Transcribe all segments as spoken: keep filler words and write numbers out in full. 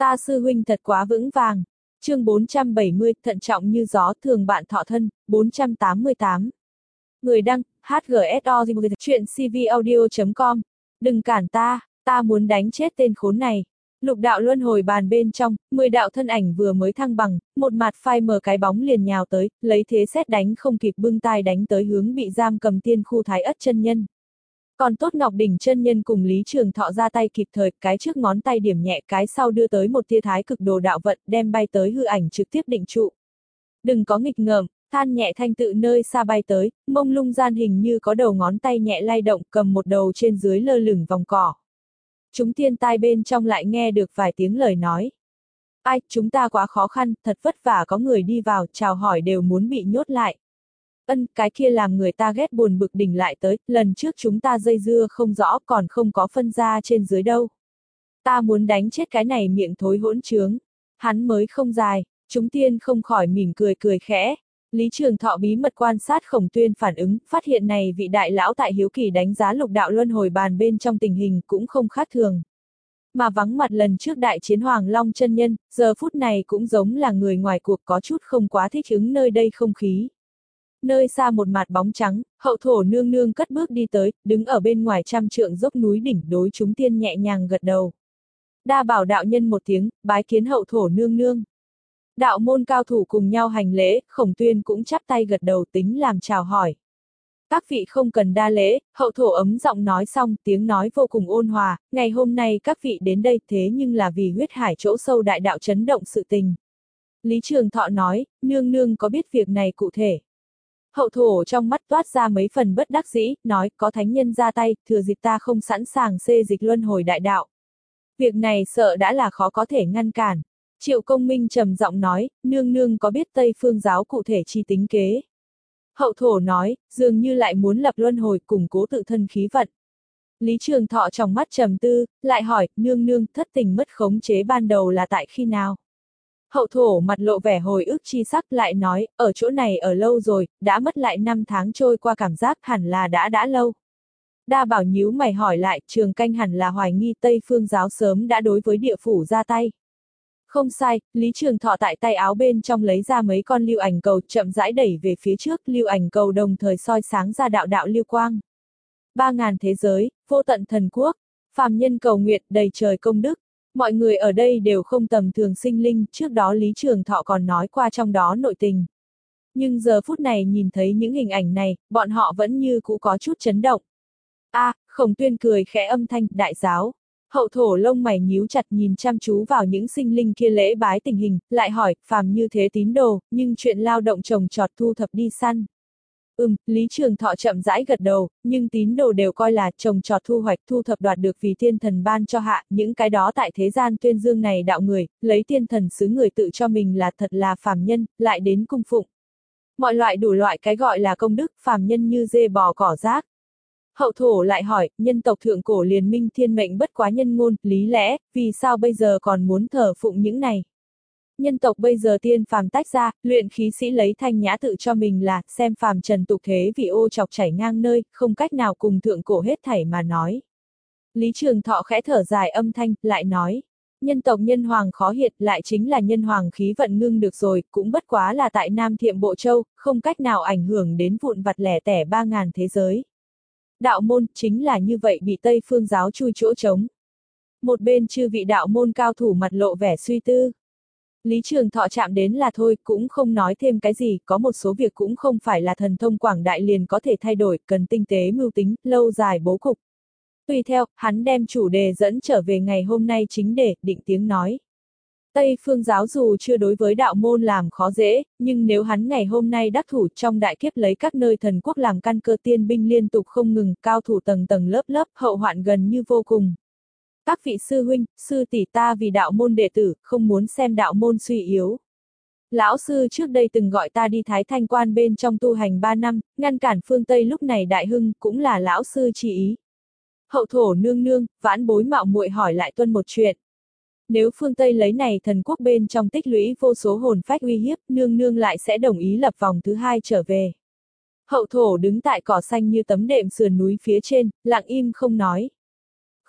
Ta sư huynh thật quá vững vàng. Chương bốn trăm bảy mươi, thận trọng như gió, thường bạn thọ thân, bốn trăm tám mươi tám. Người đăng, hát giê ét o, chuyện cvaudio chấm com. Đừng cản ta, ta muốn đánh chết tên khốn này. Lục đạo luân hồi bàn bên trong, mười đạo thân ảnh vừa mới thăng bằng, một mặt phai mờ cái bóng liền nhào tới, lấy thế xét đánh không kịp bưng tai đánh tới hướng bị giam cầm tiên khu Thái Ất chân nhân. Còn tốt Ngọc Đỉnh chân nhân cùng Lý Trường Thọ ra tay kịp thời, cái trước ngón tay điểm nhẹ, cái sau đưa tới một tia thái cực đồ đạo vận, đem bay tới hư ảnh trực tiếp định trụ. Đừng có nghịch ngợm, than nhẹ thanh tự nơi xa bay tới, mông lung gian hình như có đầu ngón tay nhẹ lay động, cầm một đầu trên dưới lơ lửng vòng cỏ. Chúng tiên tai bên trong lại nghe được vài tiếng lời nói. Ai, chúng ta quá khó khăn, thật vất vả có người đi vào, chào hỏi đều muốn bị nhốt lại. Ân, cái kia làm người ta ghét buồn bực đỉnh lại tới, lần trước chúng ta dây dưa không rõ còn không có phân ra trên dưới đâu. Ta muốn đánh chết cái này miệng thối hỗn trướng. Hắn mới không dài, chúng tiên không khỏi mỉm cười cười khẽ. Lý Trường Thọ bí mật quan sát Khổng Tuyên phản ứng, phát hiện này vị đại lão tại hiếu kỳ đánh giá lục đạo luân hồi bàn bên trong tình hình cũng không khác thường. Mà vắng mặt lần trước đại chiến Hoàng Long chân nhân, giờ phút này cũng giống là người ngoài cuộc có chút không quá thích ứng nơi đây không khí. Nơi xa một mặt bóng trắng, hậu thổ nương nương cất bước đi tới, đứng ở bên ngoài trăm trượng dốc núi đỉnh đối chúng tiên nhẹ nhàng gật đầu. Đa bảo đạo nhân một tiếng, bái kiến hậu thổ nương nương. Đạo môn cao thủ cùng nhau hành lễ, Khổng Tuyên cũng chắp tay gật đầu tính làm chào hỏi. Các vị không cần đa lễ, hậu thổ ấm giọng nói xong, tiếng nói vô cùng ôn hòa, ngày hôm nay các vị đến đây thế nhưng là vì huyết hải chỗ sâu đại đạo chấn động sự tình. Lý Trường Thọ nói, nương nương có biết việc này cụ thể. Hậu thổ trong mắt toát ra mấy phần bất đắc dĩ, nói có thánh nhân ra tay, thừa dịp ta không sẵn sàng xê dịch luân hồi đại đạo. Việc này sợ đã là khó có thể ngăn cản. Triệu Công Minh trầm giọng nói, nương nương có biết Tây Phương giáo cụ thể chi tính kế. Hậu thổ nói, dường như lại muốn lập luân hồi củng cố tự thân khí vận. Lý Trường Thọ trong mắt trầm tư, lại hỏi, nương nương thất tình mất khống chế ban đầu là tại khi nào? Hậu thổ mặt lộ vẻ hồi ức chi sắc lại nói, ở chỗ này ở lâu rồi, đã mất lại năm tháng trôi qua cảm giác hẳn là đã đã lâu. Đa bảo nhíu mày hỏi lại, Trường Canh hẳn là hoài nghi Tây Phương giáo sớm đã đối với địa phủ ra tay. Không sai, Lý Trường Thọ tại tay áo bên trong lấy ra mấy con lưu ảnh cầu chậm rãi đẩy về phía trước, lưu ảnh cầu đồng thời soi sáng ra đạo đạo lưu quang. Ba ngàn thế giới, vô tận thần quốc, phàm nhân cầu nguyện đầy trời công đức. Mọi người ở đây đều không tầm thường sinh linh, trước đó Lý Trường Thọ còn nói qua trong đó nội tình. Nhưng giờ phút này nhìn thấy những hình ảnh này, bọn họ vẫn như cũ có chút chấn động. A, à, Khổng Tuyên cười khẽ âm thanh, đại giáo. Hậu thổ lông mày nhíu chặt nhìn chăm chú vào những sinh linh kia lễ bái tình hình, lại hỏi, phàm như thế tín đồ, nhưng chuyện lao động trồng trọt thu thập đi săn. Ừm, Lý Trường Thọ chậm rãi gật đầu, nhưng tín đồ đều coi là trồng trọt thu hoạch thu thập đoạt được vì tiên thần ban cho hạ, những cái đó tại thế gian tuyên dương này đạo người, lấy tiên thần xứ người tự cho mình là thật là phàm nhân, lại đến cung phụng. Mọi loại đủ loại cái gọi là công đức, phàm nhân như dê bò cỏ rác. Hậu thổ lại hỏi, nhân tộc thượng cổ liền minh thiên mệnh bất quá nhân ngôn, lý lẽ, vì sao bây giờ còn muốn thờ phụng những này? Nhân tộc bây giờ tiên phàm tách ra, luyện khí sĩ lấy thanh nhã tự cho mình là, xem phàm trần tục thế vì ô chọc chảy ngang nơi, không cách nào cùng thượng cổ hết thảy mà nói. Lý Trường Thọ khẽ thở dài âm thanh, lại nói, nhân tộc nhân hoàng khó hiện lại chính là nhân hoàng khí vận ngưng được rồi, cũng bất quá là tại Nam Thiệm Bộ Châu, không cách nào ảnh hưởng đến vụn vặt lẻ tẻ ba ngàn thế giới. Đạo môn chính là như vậy bị Tây Phương giáo chui chỗ trống. Một bên chư vị đạo môn cao thủ mặt lộ vẻ suy tư. Lý Trường Thọ chạm đến là thôi, cũng không nói thêm cái gì, có một số việc cũng không phải là thần thông quảng đại liền có thể thay đổi, cần tinh tế mưu tính, lâu dài bố cục. Tùy theo, hắn đem chủ đề dẫn trở về ngày hôm nay chính để, định tiếng nói. Tây Phương giáo dù chưa đối với đạo môn làm khó dễ, nhưng nếu hắn ngày hôm nay đắc thủ trong đại kiếp lấy các nơi thần quốc làm căn cơ tiên binh liên tục không ngừng, cao thủ tầng tầng lớp lớp, hậu hoạn gần như vô cùng. Các vị sư huynh, sư tỷ ta vì đạo môn đệ tử, không muốn xem đạo môn suy yếu. Lão sư trước đây từng gọi ta đi Thái Thanh Quan bên trong tu hành ba năm, ngăn cản phương Tây lúc này đại hưng, cũng là lão sư chỉ ý. Hậu thổ nương nương, vãn bối mạo muội hỏi lại tuân một chuyện. Nếu phương Tây lấy này thần quốc bên trong tích lũy vô số hồn phách uy hiếp, nương nương lại sẽ đồng ý lập vòng thứ hai trở về. Hậu thổ đứng tại cỏ xanh như tấm đệm sườn núi phía trên, lặng im không nói.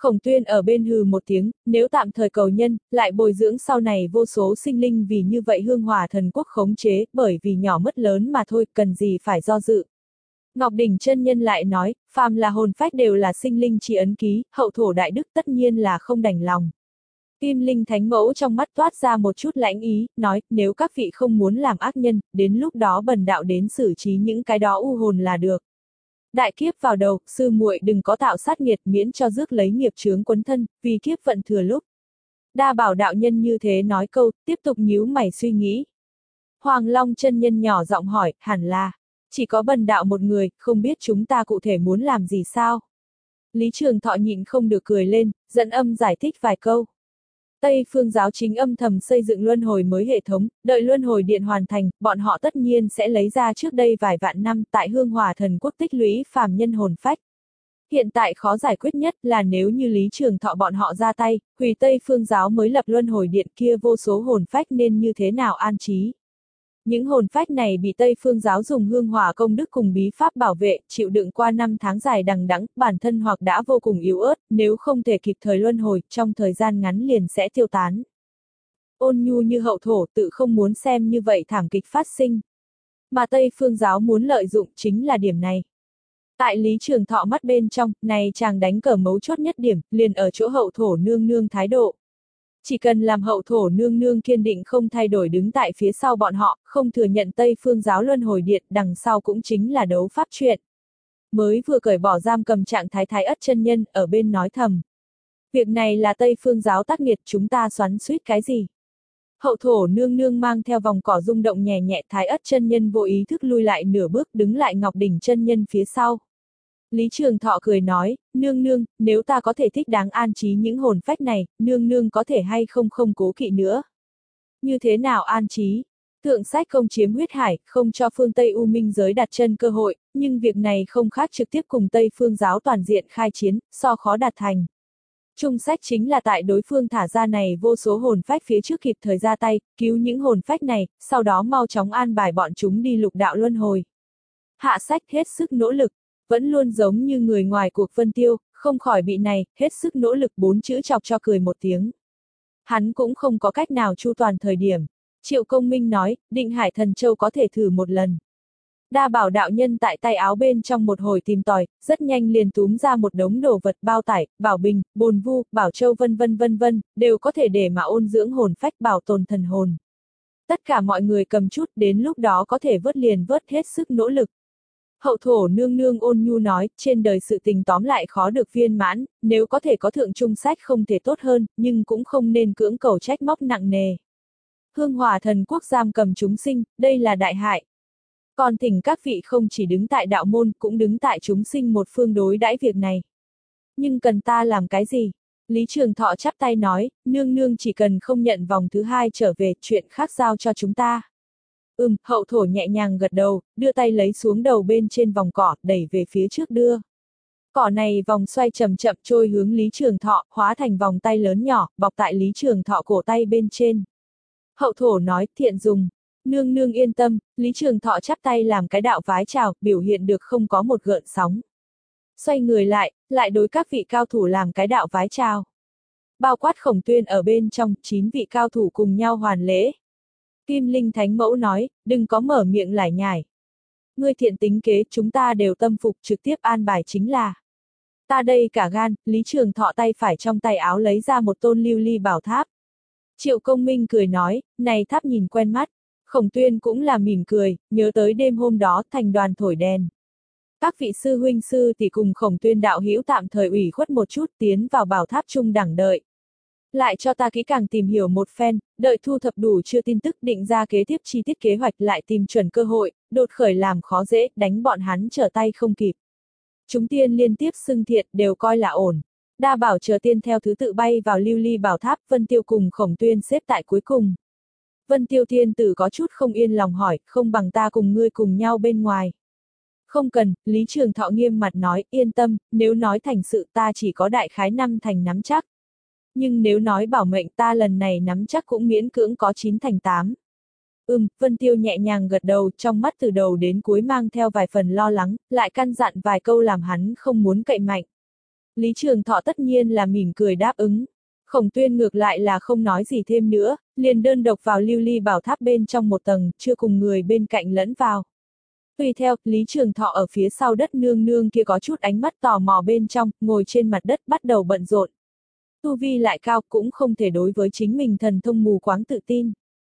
Khổng Tuyên ở bên hừ một tiếng, nếu tạm thời cầu nhân, lại bồi dưỡng sau này vô số sinh linh vì như vậy hương hỏa thần quốc khống chế, bởi vì nhỏ mất lớn mà thôi, cần gì phải do dự. Ngọc Đỉnh chân nhân lại nói, phàm là hồn phách đều là sinh linh chỉ ấn ký, hậu thổ đại đức tất nhiên là không đành lòng. Kim Linh Thánh Mẫu trong mắt toát ra một chút lãnh ý, nói, nếu các vị không muốn làm ác nhân, đến lúc đó bần đạo đến xử trí những cái đó u hồn là được. Đại kiếp vào đầu, sư muội đừng có tạo sát nghiệt miễn cho rước lấy nghiệp chướng quấn thân, vì kiếp vận thừa lúc. Đa Bảo đạo nhân như thế nói câu, tiếp tục nhíu mày suy nghĩ. Hoàng Long chân nhân nhỏ giọng hỏi, hẳn là, chỉ có bần đạo một người, không biết chúng ta cụ thể muốn làm gì sao? Lý Trường Thọ nhịn không được cười lên, dẫn âm giải thích vài câu. Tây Phương giáo chính âm thầm xây dựng luân hồi mới hệ thống, đợi luân hồi điện hoàn thành, bọn họ tất nhiên sẽ lấy ra trước đây vài vạn năm tại hương hỏa thần quốc tích lũy phàm nhân hồn phách. Hiện tại khó giải quyết nhất là nếu như Lý Trường Thọ bọn họ ra tay, hủy Tây Phương giáo mới lập luân hồi điện kia vô số hồn phách nên như thế nào an trí. Những hồn phách này bị Tây Phương giáo dùng hương hỏa công đức cùng bí pháp bảo vệ, chịu đựng qua năm tháng dài đằng đẵng, bản thân hoặc đã vô cùng yếu ớt, nếu không thể kịp thời luân hồi, trong thời gian ngắn liền sẽ tiêu tán. Ôn Nhu như hậu thổ tự không muốn xem như vậy thảm kịch phát sinh. Mà Tây Phương giáo muốn lợi dụng chính là điểm này. Tại Lý Trường Thọ mắt bên trong, này chàng đánh cờ mấu chốt nhất điểm, liền ở chỗ hậu thổ nương nương thái độ. Chỉ cần làm hậu thổ nương nương kiên định không thay đổi đứng tại phía sau bọn họ, không thừa nhận Tây Phương giáo luân hồi điện, đằng sau cũng chính là đấu pháp chuyện. Mới vừa cởi bỏ giam cầm trạng thái thái ất chân nhân, ở bên nói thầm. Việc này là Tây Phương giáo tác nghiệt, chúng ta xoắn suýt cái gì? Hậu thổ nương nương mang theo vòng cỏ rung động nhẹ nhẹ, thái ất chân nhân vô ý thức lui lại nửa bước, đứng lại Ngọc Đỉnh chân nhân phía sau. Lý Trường Thọ cười nói, nương nương, nếu ta có thể thích đáng an trí những hồn phách này, nương nương có thể hay không không cố kỵ nữa. Như thế nào an trí? Thượng sách không chiếm huyết hải, không cho phương Tây U Minh giới đặt chân cơ hội, nhưng việc này không khác trực tiếp cùng Tây Phương giáo toàn diện khai chiến, so khó đạt thành. Trung sách chính là tại đối phương thả ra này vô số hồn phách phía trước kịp thời ra tay, cứu những hồn phách này, sau đó mau chóng an bài bọn chúng đi lục đạo luân hồi. Hạ sách hết sức nỗ lực. Vẫn luôn giống như người ngoài cuộc Vân Tiêu, không khỏi bị này, hết sức nỗ lực bốn chữ chọc cho cười một tiếng. Hắn cũng không có cách nào chu toàn thời điểm. Triệu Công Minh nói, Định Hải Thần Châu có thể thử một lần. Đa Bảo đạo nhân tại tay áo bên trong một hồi tìm tòi, rất nhanh liền túm ra một đống đồ vật bao tải, bảo bình, bồn vu, bảo châu vân vân vân vân, đều có thể để mà ôn dưỡng hồn phách bảo tồn thần hồn. Tất cả mọi người cầm chút, đến lúc đó có thể vớt liền vớt hết sức nỗ lực. Hậu thổ nương nương ôn nhu nói, trên đời sự tình tóm lại khó được viên mãn, nếu có thể có thượng trung sách không thể tốt hơn, nhưng cũng không nên cưỡng cầu trách móc nặng nề. Hương hỏa thần quốc giam cầm chúng sinh, đây là đại hại. Còn thỉnh các vị không chỉ đứng tại đạo môn, cũng đứng tại chúng sinh một phương đối đãi việc này. Nhưng cần ta làm cái gì? Lý Trường Thọ chắp tay nói, nương nương chỉ cần không nhận vòng thứ hai trở về, chuyện khác giao cho chúng ta. Ừm, hậu thổ nhẹ nhàng gật đầu, đưa tay lấy xuống đầu bên trên vòng cỏ, đẩy về phía trước đưa. Cỏ này vòng xoay chậm chậm trôi hướng Lý Trường Thọ, hóa thành vòng tay lớn nhỏ, bọc tại Lý Trường Thọ cổ tay bên trên. Hậu thổ nói, thiện dùng. Nương nương yên tâm, Lý Trường Thọ chắp tay làm cái đạo vái chào, biểu hiện được không có một gợn sóng. Xoay người lại, lại đối các vị cao thủ làm cái đạo vái chào. Bao quát Khổng Tuyên ở bên trong, chín vị cao thủ cùng nhau hoàn lễ. Kim Linh Thánh Mẫu nói, đừng có mở miệng lải nhải. Ngươi thiện tính kế, chúng ta đều tâm phục, trực tiếp an bài chính là. Ta đây cả gan, Lý Trường Thọ tay phải trong tay áo lấy ra một tôn lưu ly bảo tháp. Triệu Công Minh cười nói, này tháp nhìn quen mắt. Khổng Tuyên cũng là mỉm cười, nhớ tới đêm hôm đó thành đoàn thổi đèn. Các vị sư huynh sư tỷ cùng Khổng Tuyên đạo hữu tạm thời ủy khuất một chút tiến vào bảo tháp chung đẳng đợi. Lại cho ta kỹ càng tìm hiểu một phen, đợi thu thập đủ chưa tin tức định ra kế tiếp chi tiết kế hoạch lại tìm chuẩn cơ hội, đột khởi làm khó dễ, đánh bọn hắn trở tay không kịp. Chúng tiên liên tiếp xưng thiện đều coi là ổn. Đa Bảo chờ tiên theo thứ tự bay vào lưu ly bảo tháp, Vân Tiêu cùng Khổng Tuyên xếp tại cuối cùng. Vân Tiêu tiên tử có chút không yên lòng hỏi, không bằng ta cùng ngươi cùng nhau bên ngoài. Không cần, Lý Trường Thọ nghiêm mặt nói, yên tâm, nếu nói thành sự ta chỉ có đại khái năm thành nắm chắc. Nhưng nếu nói bảo mệnh ta lần này nắm chắc cũng miễn cưỡng có chín thành tám. Ừm, Vân Tiêu nhẹ nhàng gật đầu, trong mắt từ đầu đến cuối mang theo vài phần lo lắng, lại căn dặn vài câu làm hắn không muốn cậy mạnh. Lý Trường Thọ tất nhiên là mỉm cười đáp ứng. Khổng Tuyên ngược lại là không nói gì thêm nữa, liền đơn độc vào lưu ly bảo tháp bên trong một tầng, chưa cùng người bên cạnh lẫn vào. Tùy theo, Lý Trường Thọ ở phía sau đất nương nương kia có chút ánh mắt tò mò bên trong, ngồi trên mặt đất bắt đầu bận rộn. Tu vi lại cao cũng không thể đối với chính mình thần thông mù quáng tự tin.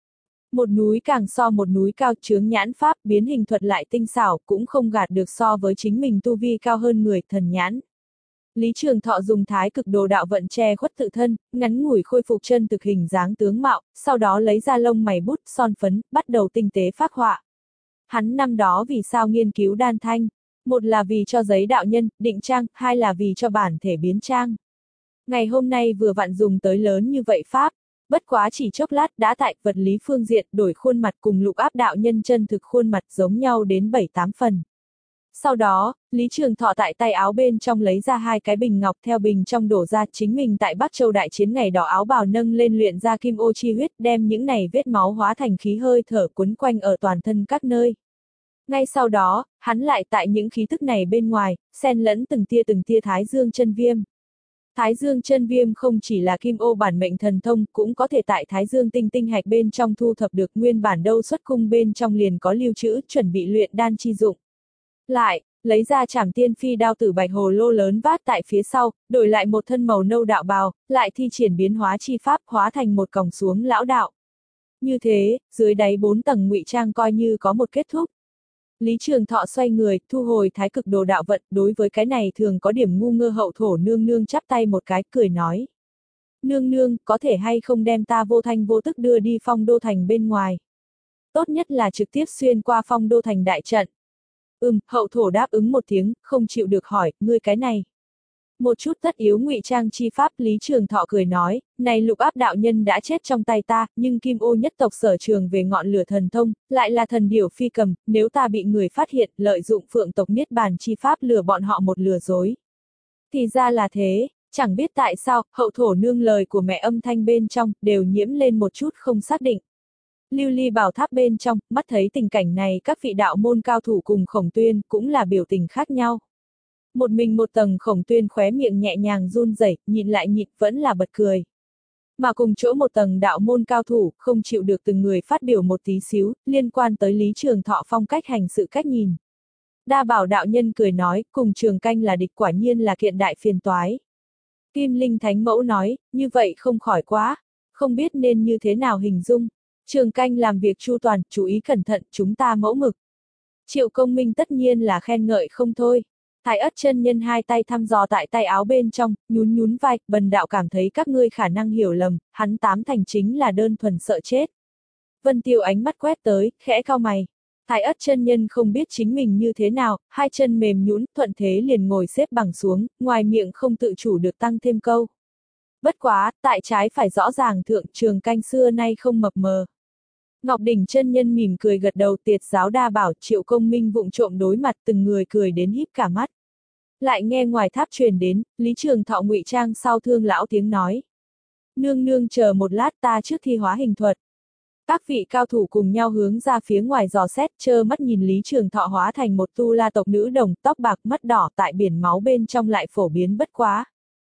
Một núi càng so một núi cao, chướng nhãn pháp, biến hình thuật lại tinh xảo, cũng không gạt được so với chính mình tu vi cao hơn người, thần nhãn. Lý Trường Thọ dùng thái cực đồ đạo vận che khuất tự thân, ngắn ngủi khôi phục chân thực hình dáng tướng mạo, sau đó lấy ra lông mày bút, son phấn, bắt đầu tinh tế phác họa. Hắn năm đó vì sao nghiên cứu đan thanh? Một là vì cho giấy đạo nhân, định trang, hai là vì cho bản thể biến trang. Ngày hôm nay vừa vặn dùng tới lớn như vậy pháp, bất quá chỉ chốc lát đã tại vật lý phương diện đổi khuôn mặt cùng lục áp đạo nhân chân thực khuôn mặt giống nhau đến bảy tám phần. Sau đó, Lý Trường Thọ tại tay áo bên trong lấy ra hai cái bình ngọc, theo bình trong đổ ra chính mình tại Bắc Châu đại chiến ngày đỏ áo bào nâng lên luyện ra kim ô chi huyết, đem những này vết máu hóa thành khí hơi thở quấn quanh ở toàn thân các nơi. Ngay sau đó, hắn lại tại những khí tức này bên ngoài, xen lẫn từng tia từng tia thái dương chân viêm. Thái dương chân viêm không chỉ là kim ô bản mệnh thần thông, cũng có thể tại thái dương tinh tinh hạch bên trong thu thập được, nguyên bản đâu xuất cung bên trong liền có lưu trữ, chuẩn bị luyện đan chi dụng. Lại, lấy ra Trảm Tiên Phi đao tử bạch hồ lô lớn vác tại phía sau, đổi lại một thân màu nâu đạo bào, lại thi triển biến hóa chi pháp, hóa thành một còng xuống lão đạo. Như thế, dưới đáy bốn tầng ngụy trang coi như có một kết thúc. Lý Trường Thọ xoay người, thu hồi thái cực đồ đạo vận, đối với cái này thường có điểm ngu ngơ hậu thổ nương nương chắp tay một cái, cười nói. Nương nương, có thể hay không đem ta vô thanh vô tức đưa đi Phong Đô Thành bên ngoài? Tốt nhất là trực tiếp xuyên qua Phong Đô Thành đại trận. Ừm, hậu thổ đáp ứng một tiếng, không chịu được hỏi, ngươi cái này. Một chút tất yếu ngụy trang chi pháp, Lý Trường Thọ cười nói, này lục áp đạo nhân đã chết trong tay ta, nhưng kim ô nhất tộc sở trường về ngọn lửa thần thông, lại là thần điểu phi cầm, nếu ta bị người phát hiện, lợi dụng phượng tộc niết bàn chi pháp lừa bọn họ một lừa dối. Thì ra là thế, chẳng biết tại sao, hậu thổ nương lời của mẹ âm thanh bên trong, đều nhiễm lên một chút không xác định. Lưu ly bảo tháp bên trong, mắt thấy tình cảnh này các vị đạo môn cao thủ cùng Khổng Tuyên, cũng là biểu tình khác nhau. Một mình một tầng Khổng Tuyên khóe miệng nhẹ nhàng run rẩy, nhịn lại nhịn vẫn là bật cười. Mà cùng chỗ một tầng đạo môn cao thủ, không chịu được từng người phát biểu một tí xíu, liên quan tới Lý Trường Thọ phong cách hành sự cách nhìn. Đa Bảo đạo nhân cười nói, cùng Trường Canh là địch quả nhiên là kiện đại phiền toái. Kim Linh Thánh Mẫu nói, như vậy không khỏi quá, không biết nên như thế nào hình dung. Trường Canh làm việc chu toàn, chú ý cẩn thận, chúng ta mẫu mực. Triệu Công Minh tất nhiên là khen ngợi không thôi. Thái Ất chân nhân hai tay thăm dò tại tay áo bên trong, nhún nhún vai, Bần đạo cảm thấy các ngươi khả năng hiểu lầm, hắn tám thành chính là đơn thuần sợ chết. Vân Tiêu ánh mắt quét tới, khẽ cau mày. Thái Ất chân nhân không biết chính mình như thế nào, hai chân mềm nhũn, thuận thế liền ngồi xếp bằng xuống, ngoài miệng không tự chủ được tăng thêm câu. Bất quá, tại trái phải rõ ràng thượng Trường Canh xưa nay không mập mờ. Ngọc Đỉnh chân nhân mỉm cười gật đầu, Tiệt giáo Đa Bảo, Triệu Công Minh vụng trộm đối mặt, từng người cười đến híp cả mắt. Lại nghe ngoài tháp truyền đến, Lý Trường Thọ ngụy trang sau thương lão tiếng nói. Nương nương chờ một lát, ta trước thi hóa hình thuật. Các vị cao thủ cùng nhau hướng ra phía ngoài dò xét, trơ mắt nhìn Lý Trường Thọ hóa thành một tu la tộc nữ đồng, tóc bạc mắt đỏ, tại biển máu bên trong lại phổ biến bất quá.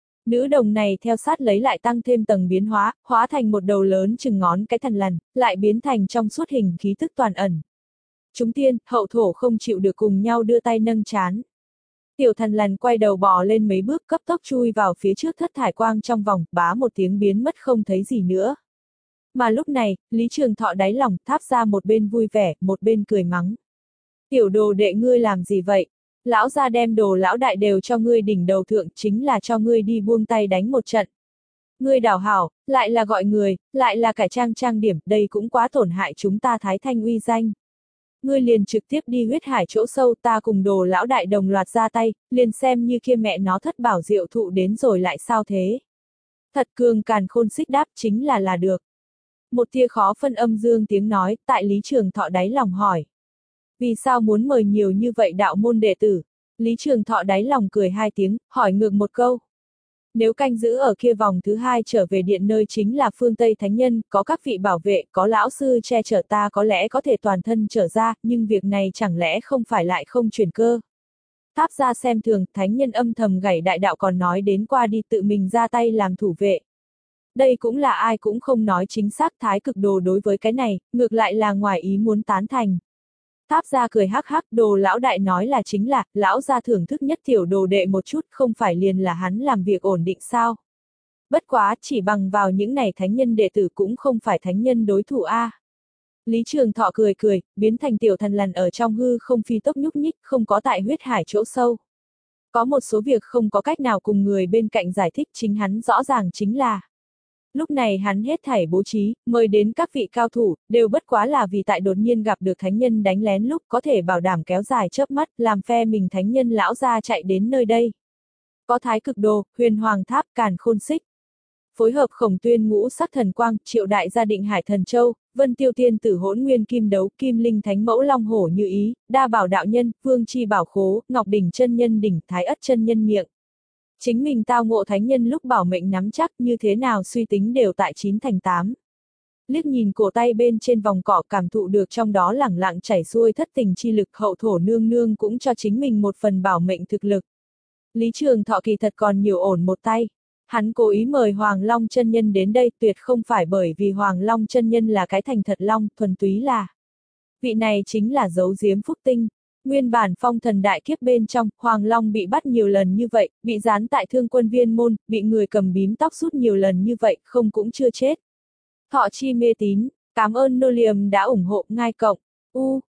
Nữ đồng này theo sát lấy lại tăng thêm tầng biến hóa, hóa thành một đầu lớn chừng ngón cái thần lằn, lại biến thành trong suốt hình khí tức toàn ẩn. Chúng tiên, hậu thổ không chịu được cùng nhau đưa tay nâng chán. Tiểu thần lằn quay đầu bò lên mấy bước, cấp tốc chui vào phía trước thất thải quang trong vòng, bá một tiếng biến mất không thấy gì nữa. Mà lúc này, Lý Trường Thọ đáy lòng tháp ra một bên vui vẻ, một bên cười mắng. Tiểu đồ đệ ngươi làm gì vậy? Lão gia đem đồ lão đại đều cho ngươi đỉnh đầu thượng, chính là cho ngươi đi buông tay đánh một trận. Ngươi đảo hảo, lại là gọi người, lại là cải trang trang điểm, đây cũng quá tổn hại chúng ta Thái Thanh uy danh. Ngươi liền trực tiếp đi huyết hải chỗ sâu, ta cùng đồ lão đại đồng loạt ra tay, liền xem như kia mẹ nó thất bảo diệu thụ đến rồi lại sao thế. Thật cường càn khôn xích đáp chính là là được. Một tia khó phân âm dương tiếng nói, tại Lý Trường Thọ đáy lòng hỏi. Vì sao muốn mời nhiều như vậy đạo môn đệ tử? Lý Trường Thọ đáy lòng cười hai tiếng, hỏi ngược một câu. Nếu canh giữ ở kia vòng thứ hai trở về điện nơi chính là phương Tây Thánh Nhân, có các vị bảo vệ, có lão sư che chở ta có lẽ có thể toàn thân trở ra, nhưng việc này chẳng lẽ không phải lại không chuyển cơ. Tháp gia xem thường, thánh nhân âm thầm gảy đại đạo còn nói đến qua đi tự mình ra tay làm thủ vệ. Đây cũng là ai cũng không nói chính xác, thái cực đồ đối với cái này, ngược lại là ngoài ý muốn tán thành. Tháp gia cười hắc hắc, đồ lão đại nói là chính là, lão gia thưởng thức nhất tiểu đồ đệ một chút, không phải liền là hắn làm việc ổn định sao. Bất quá, chỉ bằng vào những này thánh nhân đệ tử cũng không phải thánh nhân đối thủ a. Lý Trường Thọ cười cười, biến thành tiểu thần lằn ở trong hư không phi tốc nhúc nhích, không có tại huyết hải chỗ sâu. Có một số việc không có cách nào cùng người bên cạnh giải thích, chính hắn rõ ràng chính là. Lúc này hắn hết thảy bố trí, mời đến các vị cao thủ, đều bất quá là vì tại đột nhiên gặp được thánh nhân đánh lén lúc có thể bảo đảm kéo dài chớp mắt, làm phe mình thánh nhân lão ra chạy đến nơi đây. Có thái cực đồ, huyền hoàng tháp, càn khôn xích. Phối hợp khổng tuyên ngũ sắc thần quang, triệu đại gia định hải thần châu, vân tiêu tiên tử hỗn nguyên kim đấu, kim linh thánh mẫu long hổ như ý, đa bảo đạo nhân, vương chi bảo khố, ngọc đỉnh chân nhân đỉnh, thái ất chân nhân miệng. Chính mình tao ngộ thánh nhân lúc bảo mệnh nắm chắc như thế nào suy tính đều tại chín thành tám. Liếc nhìn cổ tay bên trên vòng cỏ cảm thụ được trong đó lẳng lặng chảy xuôi thất tình chi lực, hậu thổ nương nương cũng cho chính mình một phần bảo mệnh thực lực. Lý Trường Thọ kỳ thật còn nhiều ổn một tay. Hắn cố ý mời Hoàng Long chân nhân đến đây tuyệt không phải bởi vì Hoàng Long chân nhân là cái thành thật long, thuần túy là. Vị này chính là giấu giếm phúc tinh. Nguyên bản phong thần đại kiếp bên trong, Hoàng Long bị bắt nhiều lần như vậy, bị gián tại thương quân viên môn, bị người cầm bím tóc rút nhiều lần như vậy, không cũng chưa chết. Thọ chi mê tín, cảm ơn nô liềm đã ủng hộ ngai cộng. U,